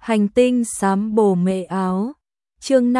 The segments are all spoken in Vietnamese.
Hành tinh xám bồ mệ áo. Chương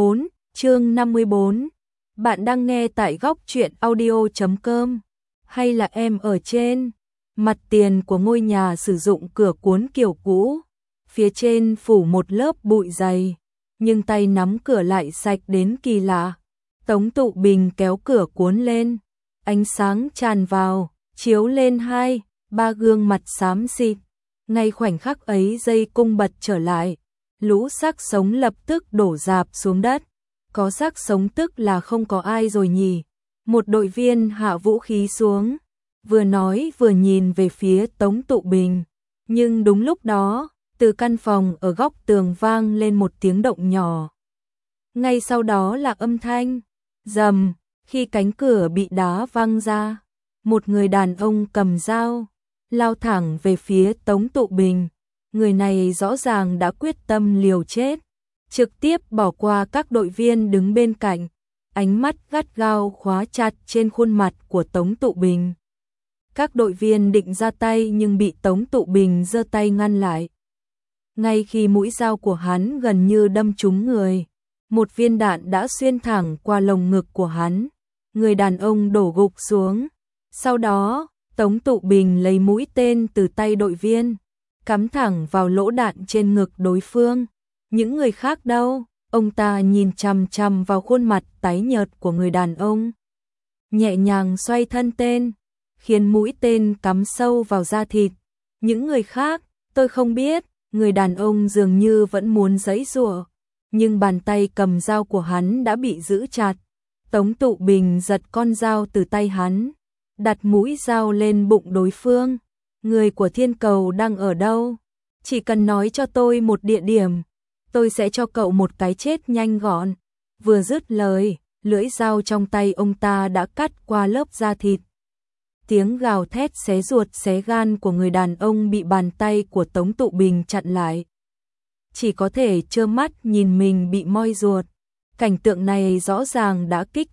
54. Bạn đang nghe tại góc truyện audio.com hay là em ở trên? Mặt tiền của ngôi nhà sử dụng cửa cuốn kiểu cũ, phía trên phủ một lớp bụi dày, nhưng tay nắm cửa lại sạch đến kỳ lạ. Tống Tụ Bình kéo cửa cuốn lên, ánh sáng tràn vào, chiếu lên 2-3 gương mặt xám xịt. Ngay khoảnh khắc ấy dây cung bật trở lại, lũ xác sống lập tức đổ rạp xuống đất. Có xác sống tức là không có ai rồi nhỉ? Một đội viên hạ vũ khí xuống, vừa nói vừa nhìn về phía Tống Tụ Bình. Nhưng đúng lúc đó, từ căn phòng ở góc tường vang lên một tiếng động nhỏ. Ngay sau đó là âm thanh rầm, khi cánh cửa bị đá văng ra, một người đàn ông cầm dao lao thẳng về phía Tống Tụ Bình. Người này rõ ràng đã quyết tâm liều chết, trực tiếp bỏ qua các đội viên đứng bên cạnh, ánh mắt gắt gao khóa chặt trên khuôn mặt của Tống Tụ Bình. Các đội viên định ra tay nhưng bị Tống Tụ Bình giơ tay ngăn lại. Ngay khi mũi dao của hắn gần như đâm trúng người, một viên đạn đã xuyên thẳng qua lồng ngực của hắn. Người đàn ông đổ gục xuống. Sau đó, Tống Tụ Bình lấy mũi tên từ tay đội viên, cắm thẳng vào lỗ đạn trên ngực đối phương. Những người khác đâu? Ông ta nhìn chằm chằm vào khuôn mặt tái nhợt của người đàn ông, nhẹ nhàng xoay thân tên, khiến mũi tên cắm sâu vào da thịt. Những người khác, tôi không biết. Người đàn ông dường như vẫn muốn giãy giụa, nhưng bàn tay cầm dao của hắn đã bị giữ chặt. Tống Tụ Bình giật con dao từ tay hắn, đặt mũi dao lên bụng đối phương. Người của Thiên Cầu đang ở đâu? Chỉ cần nói cho tôi một địa điểm, tôi sẽ cho cậu một cái chết nhanh gọn. Vừa dứt lời, lưỡi dao trong tay ông ta đã cắt qua lớp da thịt. Tiếng gào thét xé ruột xé gan của người đàn ông bị bàn tay của Tống Tụ Bình chặn lại. Chỉ có thể trơ mắt nhìn mình bị moi ruột. Cảnh tượng này rõ ràng đã kích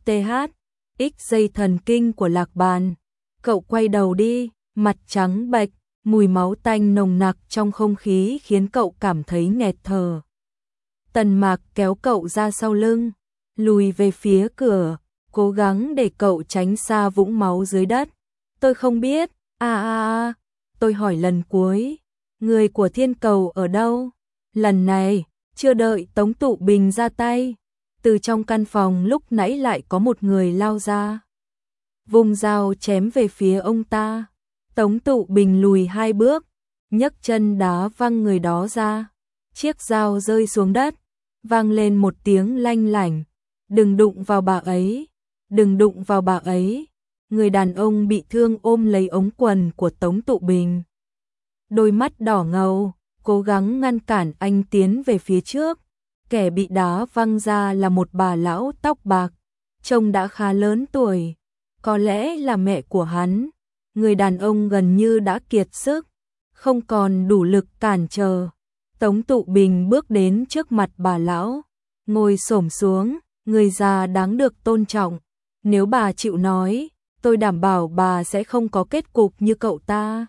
TH dây thần kinh của Lạc Bàn. Cậu quay đầu đi, mặt trắng bệch, mùi máu tanh nồng nặc trong không khí khiến cậu cảm thấy nghẹt thở. Tần Mạc kéo cậu ra sau lưng, lùi về phía cửa, cố gắng để cậu tránh xa vũng máu dưới đất. Tôi không biết, tôi hỏi lần cuối, người của Thiên Cầu ở đâu? Lần này, chưa đợi Tống Tụ Bình ra tay, từ trong căn phòng lúc nãy lại có một người lao ra, vùng dao chém về phía ông ta. Tống Tụ Bình lùi 2 bước, nhấc chân đá văng người đó ra. Chiếc dao rơi xuống đất, vang lên một tiếng lanh lảnh. Đừng đụng vào bà ấy, đừng đụng vào bà ấy. Người đàn ông bị thương ôm lấy ống quần của Tống Tụ Bình, đôi mắt đỏ ngầu, cố gắng ngăn cản anh tiến về phía trước. Kẻ bị đá văng ra là một bà lão tóc bạc, trông đã khá lớn tuổi, có lẽ là mẹ của hắn. Người đàn ông gần như đã kiệt sức, không còn đủ lực cản trở. Tống Tụ Bình bước đến trước mặt bà lão, ngồi xổm xuống. Người già đáng được tôn trọng, nếu bà chịu nói, tôi đảm bảo bà sẽ không có kết cục như cậu ta.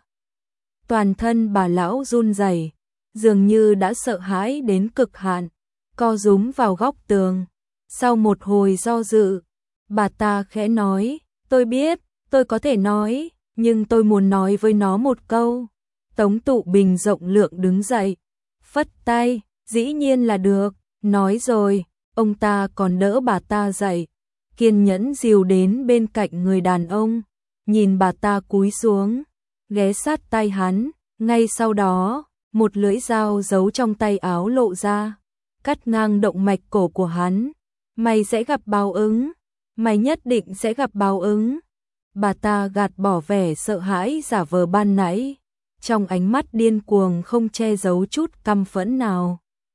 Toàn thân bà lão run rẩy, dường như đã sợ hãi đến cực hạn, co rúm vào góc tường. Sau một hồi do dự, bà ta khẽ nói, tôi biết, tôi có thể nói, nhưng tôi muốn nói với nó một câu. Tống Tụ Bình rộng lượng đứng dậy, phất tay, dĩ nhiên là được, nói rồi. Ông ta còn đỡ bà ta dậy, kiên nhẫn dìu đến bên cạnh người đàn ông, nhìn bà ta cúi xuống, ghé sát tay hắn. Ngay sau đó, một lưỡi dao giấu trong tay áo lộ ra, cắt ngang động mạch cổ của hắn. Mày sẽ gặp báo ứng, mày nhất định sẽ gặp báo ứng. Bà ta gạt bỏ vẻ sợ hãi giả vờ ban nãy, trong ánh mắt điên cuồng không che giấu chút căm phẫn nào.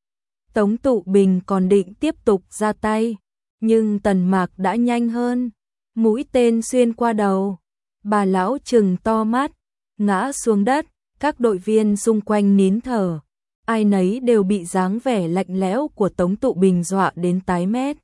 Tống Tụ Bình còn định tiếp tục ra tay, nhưng Tần Mạc đã nhanh hơn, mũi tên xuyên qua đầu. Bà lão trừng to mắt, ngã xuống đất. Các đội viên xung quanh nín thở, ai nấy đều bị dáng vẻ lạnh lẽo của Tống Tụ Bình dọa đến tái mét.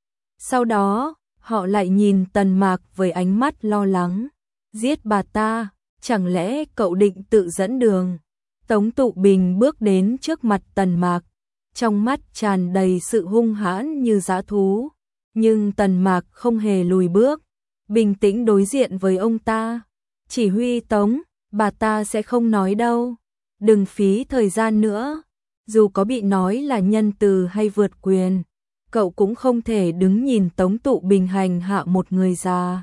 Sau đó, họ lại nhìn Tần Mạc với ánh mắt lo lắng. Giết bà ta, chẳng lẽ cậu định tự dẫn đường? Tống Tụ Bình bước đến trước mặt Tần Mạc, trong mắt tràn đầy sự hung hãn như dã thú, nhưng Tần Mạc không hề lùi bước, bình tĩnh đối diện với ông ta. Chỉ huy Tống, bà ta sẽ không nói đâu, đừng phí thời gian nữa, dù có bị nói là nhân từ hay vượt quyền, cậu cũng không thể đứng nhìn Tống Tụ Bình hành hạ một người già.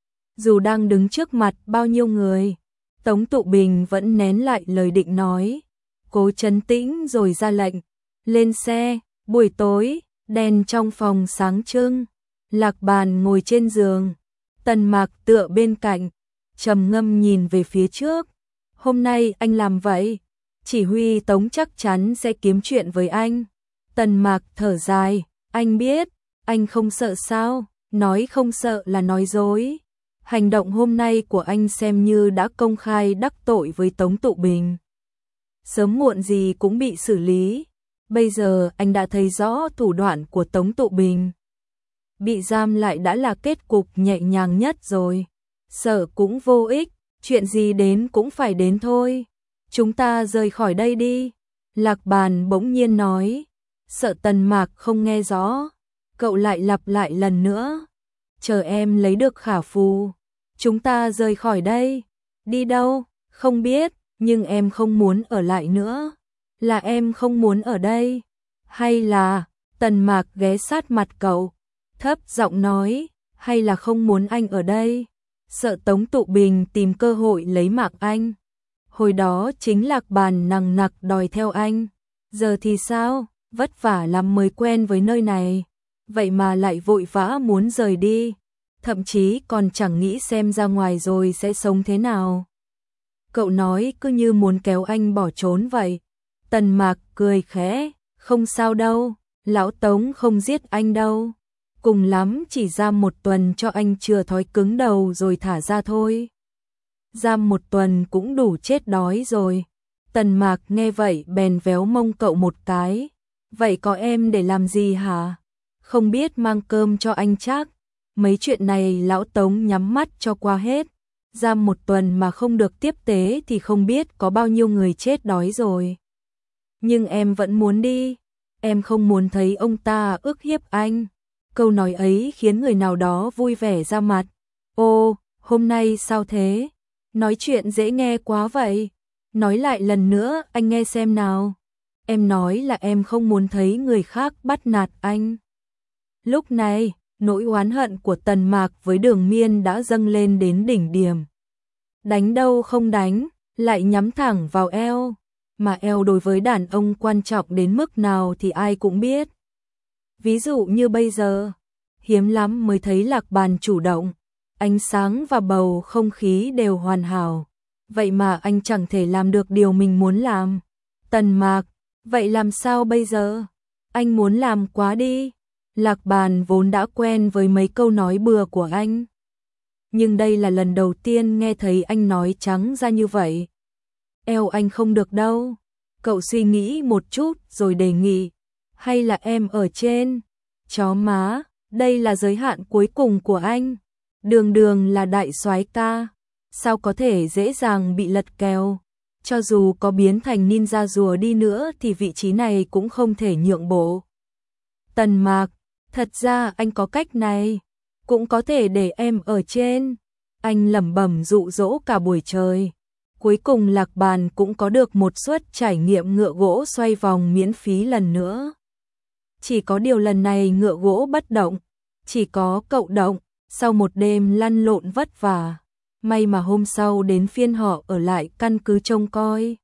Dù đang đứng trước mặt bao nhiêu người, Tống Tụ Bình vẫn nén lại lời định nói, cố trấn tĩnh rồi ra lệnh, lên xe. Buổi tối, đèn trong phòng sáng trưng, Lạc Bàn ngồi trên giường, Tần Mạc tựa bên cạnh, trầm ngâm nhìn về phía trước. Hôm nay anh làm vậy, chỉ huy Tống chắc chắn sẽ kiếm chuyện với anh. Tần Mạc thở dài, anh biết, anh không sợ sao, nói không sợ là nói dối. Hành động hôm nay của anh xem như đã công khai đắc tội với Tống Tụ Bình. Sớm muộn gì cũng bị xử lý. Bây giờ anh đã thấy rõ thủ đoạn của Tống Tụ Bình. Bị giam lại đã là kết cục nhẹ nhàng nhất rồi. Sợ cũng vô ích, chuyện gì đến cũng phải đến thôi. Chúng ta rời khỏi đây đi. Lạc Bàn bỗng nhiên nói. Sợ Tần Mạc không nghe rõ, cậu lại lặp lại lần nữa. Chờ em lấy được khả phù, chúng ta rời khỏi đây. Đi đâu? Không biết, nhưng em không muốn ở lại nữa. Là em không muốn ở đây, hay là... Tần Mạc ghé sát mặt cậu, thấp giọng nói, hay là không muốn anh ở đây, sợ Tống Tụ Bình tìm cơ hội lấy mạng anh. Hồi đó chính Lạc Bàn nằng nặc đòi theo anh, giờ thì sao, vất vả lắm mới quen với nơi này, vậy mà lại vội vã muốn rời đi, thậm chí còn chẳng nghĩ xem ra ngoài rồi sẽ sống thế nào. Cậu nói cứ như muốn kéo anh bỏ trốn vậy. Tần Mạc cười khẽ, không sao đâu, lão Tống không giết anh đâu. Cùng lắm chỉ giam 1 tuần cho anh chừa thói cứng đầu rồi thả ra thôi. Giam 1 tuần cũng đủ chết đói rồi. Tần Mạc nghe vậy bèn véo mông cậu một cái. Vậy có em để làm gì hả? Không biết mang cơm cho anh chắc. Mấy chuyện này lão Tống nhắm mắt cho qua hết. Giam 1 tuần mà không được tiếp tế thì không biết có bao nhiêu người chết đói rồi. Nhưng em vẫn muốn đi, em không muốn thấy ông ta ức hiếp anh. Câu nói ấy khiến người nào đó vui vẻ ra mặt. Ô, hôm nay sao thế? Nói chuyện dễ nghe quá vậy. Nói lại lần nữa anh nghe xem nào. Em nói là em không muốn thấy người khác bắt nạt anh. Lúc này, nỗi oán hận của Tần Mạc với Đường Miên đã dâng lên đến đỉnh điểm. Đánh đâu không đánh, lại nhắm thẳng vào eo. Mà eo đối với đàn ông quan trọng đến mức nào thì ai cũng biết. Ví dụ như bây giờ, hiếm lắm mới thấy Lạc Bàn chủ động, ánh sáng và bầu không khí đều hoàn hảo. Vậy mà anh chẳng thể làm được điều mình muốn làm. Tần Mạc, vậy làm sao bây giờ? Anh muốn làm quá đi. Lạc Bàn vốn đã quen với mấy câu nói bừa của anh. Nhưng đây là lần đầu tiên nghe thấy anh nói trắng ra như vậy. Eo anh không được đâu. Cậu suy nghĩ một chút rồi đề nghị. Hay là em ở trên? Chó má, đây là giới hạn cuối cùng của anh. Đường Đường là đại soái ca. Sao có thể dễ dàng bị lật kèo? Cho dù có biến thành ninja rùa đi nữa thì vị trí này cũng không thể nhượng bộ. Tần Mạc, thật ra anh có cách này. Cũng có thể để em ở trên. Anh lẩm bẩm dụ dỗ cả buổi trời. Cuối cùng Lạc Bàn cũng có được một suất trải nghiệm ngựa gỗ xoay vòng miễn phí lần nữa. Chỉ có điều lần này ngựa gỗ bất động, chỉ có cậu động, sau một đêm lăn lộn vất vả. May mà hôm sau đến phiên họ ở lại căn cứ trông coi.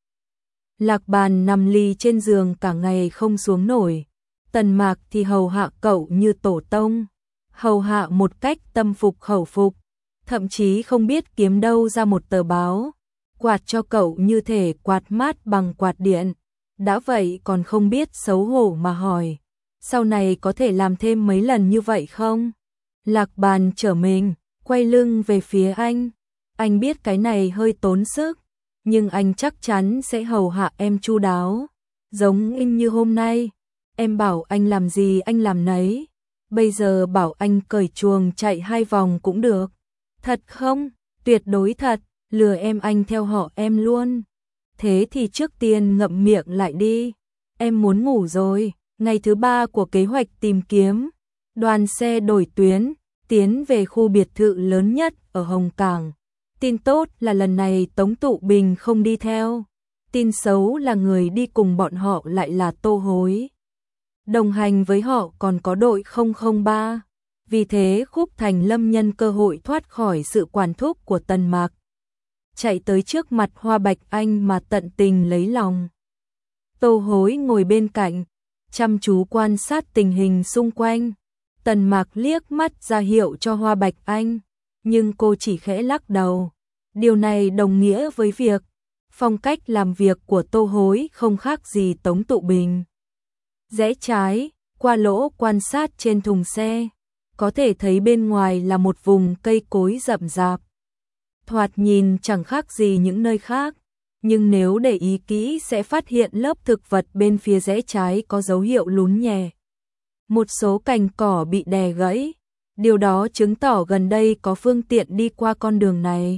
Lạc Bàn nằm lì trên giường cả ngày không xuống nổi. Tần Mạc thì hầu hạ cậu như tổ tông, hầu hạ một cách tâm phục khẩu phục, thậm chí không biết kiếm đâu ra một tờ báo. Quạt cho cậu như thể quạt mát bằng quạt điện. Đã vậy còn không biết xấu hổ mà hỏi, sau này có thể làm thêm mấy lần như vậy không? Lạc Bàn trở mình, quay lưng về phía anh. Anh biết cái này hơi tốn sức, nhưng anh chắc chắn sẽ hầu hạ em chu đáo. Giống như hôm nay, em bảo anh làm gì anh làm nấy. Bây giờ bảo anh cởi chuồng chạy 2 vòng cũng được. Thật không? Tuyệt đối thật. Lừa em anh theo họ em luôn. thế thì trước tiên ngậm miệng lại đi, em muốn ngủ rồi. Ngày thứ 3 của kế hoạch tìm kiếm, đoàn xe đổi tuyến, tiến về khu biệt thự lớn nhất ở Hồng Cảng. Tin tốt là lần này Tống Tụ Bình không đi theo. Tin xấu là người đi cùng bọn họ lại là Tô Hối. Đồng hành với họ còn có đội 003. Vì thế Khúc Thành Lâm nhân cơ hội thoát khỏi sự quản thúc của Tần Mạc, chạy tới trước mặt Hoa Bạch Anh mà tận tình lấy lòng. Tô Hối ngồi bên cạnh, chăm chú quan sát tình hình xung quanh. Tần Mạc liếc mắt ra hiệu cho Hoa Bạch Anh, nhưng cô chỉ khẽ lắc đầu. Điều này đồng nghĩa với việc phong cách làm việc của Tô Hối không khác gì Tống Tụ Bình. Rẽ trái, qua lỗ quan sát trên thùng xe, có thể thấy bên ngoài là một vùng cây cối rậm rạp. Thoạt nhìn chẳng khác gì những nơi khác, nhưng nếu để ý kỹ sẽ phát hiện lớp thực vật bên phía rẽ trái có dấu hiệu lún nhẹ. Một số cành cỏ bị đè gãy, điều đó chứng tỏ gần đây có phương tiện đi qua con đường này.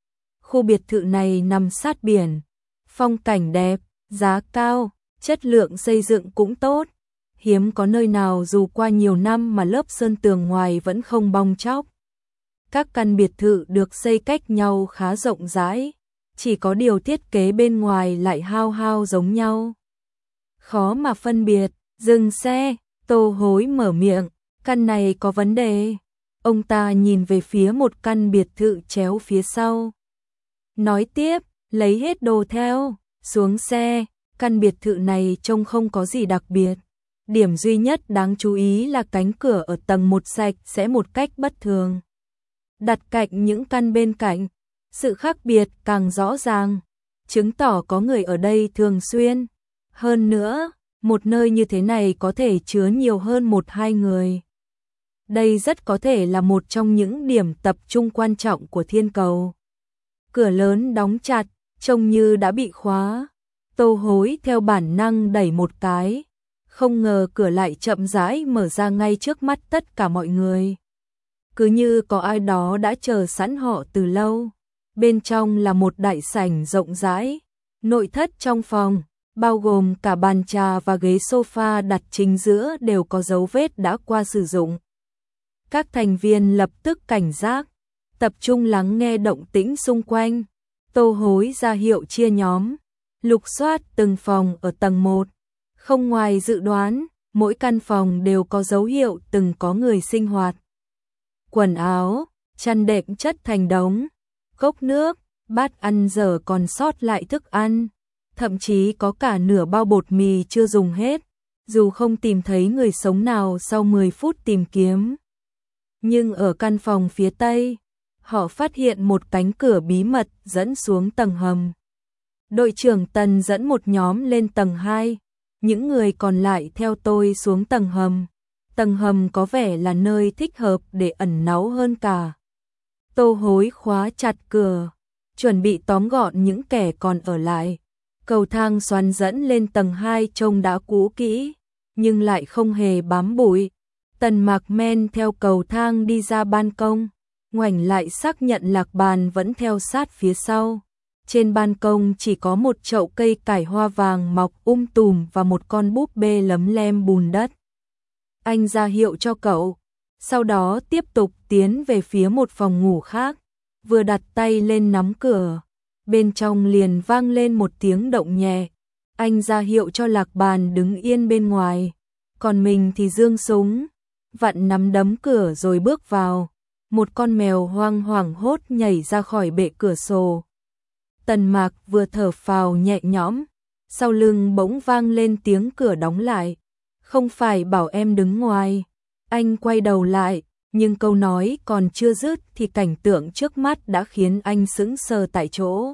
Khu biệt thự này nằm sát biển, phong cảnh đẹp, giá cao, chất lượng xây dựng cũng tốt. Hiếm có nơi nào dù qua nhiều năm mà lớp sơn tường ngoài vẫn không bong tróc. Các căn biệt thự được xây cách nhau khá rộng rãi, chỉ có điều thiết kế bên ngoài lại hao hao giống nhau. Khó mà phân biệt. Dừng xe, Tô Hối mở miệng, căn này có vấn đề. Ông ta nhìn về phía một căn biệt thự chéo phía sau. Nói tiếp, lấy hết đồ theo, xuống xe. Căn biệt thự này trông không có gì đặc biệt. Điểm duy nhất đáng chú ý là cánh cửa ở tầng 1 sạch sẽ một cách bất thường. Đặt cạnh những căn bên cạnh, sự khác biệt càng rõ ràng, chứng tỏ có người ở đây thường xuyên. Hơn nữa, một nơi như thế này có thể chứa nhiều hơn 1-2 người. Đây rất có thể là một trong những điểm tập trung quan trọng của thiên cầu. Cửa lớn đóng chặt, trông như đã bị khóa. Tô Hối theo bản năng đẩy một cái, không ngờ cửa lại chậm rãi mở ra ngay trước mắt tất cả mọi người. Cứ như có ai đó đã chờ sẵn họ từ lâu. Bên trong là một đại sảnh rộng rãi, nội thất trong phòng, bao gồm cả bàn trà và ghế sofa đặt chính giữa đều có dấu vết đã qua sử dụng. Các thành viên lập tức cảnh giác, tập trung lắng nghe động tĩnh xung quanh. Tô Hối ra hiệu chia nhóm, lục soát từng phòng ở tầng 1. Không ngoài dự đoán, mỗi căn phòng đều có dấu hiệu từng có người sinh hoạt. Quần áo, chăn đệm chất thành đống, cốc nước, bát ăn dở còn sót lại thức ăn, thậm chí có cả nửa bao bột mì chưa dùng hết, dù không tìm thấy người sống nào sau 10 phút tìm kiếm. Nhưng ở căn phòng phía tây, họ phát hiện một cánh cửa bí mật dẫn xuống tầng hầm. Đội trưởng Tần dẫn một nhóm lên tầng 2, những người còn lại theo tôi xuống tầng hầm. Tầng hầm có vẻ là nơi thích hợp để ẩn náu hơn cả. Tô Hối khóa chặt cửa, chuẩn bị tóm gọn những kẻ còn ở lại. Cầu thang xoắn dẫn lên tầng 2 trông đã cũ kỹ, nhưng lại không hề bám bụi. Tần Mạc men theo cầu thang đi ra ban công, ngoảnh lại xác nhận Lạc Bàn vẫn theo sát phía sau. Trên ban công chỉ có một chậu cây cải hoa vàng mọc tùm và một con búp bê lấm lem bùn đất. Anh ra hiệu cho cậu, sau đó tiếp tục tiến về phía một phòng ngủ khác, vừa đặt tay lên nắm cửa, bên trong liền vang lên một tiếng động nhẹ. Anh ra hiệu cho Lạc Bàn đứng yên bên ngoài, còn mình thì giương súng, vặn nắm đấm cửa rồi bước vào. Một con mèo hoang hoảng hốt nhảy ra khỏi bệ cửa sổ. Tần Mạc vừa thở phào nhẹ nhõm, sau lưng bỗng vang lên tiếng cửa đóng lại. Không phải bảo em đứng ngoài. Anh quay đầu lại, nhưng câu nói còn chưa dứt thì cảnh tượng trước mắt đã khiến anh sững sờ tại chỗ.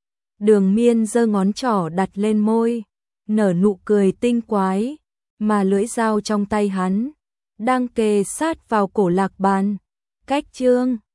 Đường Miên giơ ngón trỏ đặt lên môi, nở nụ cười tinh quái, mà lưỡi dao trong tay hắn đang kề sát vào cổ Lạc Bàn. Cách chương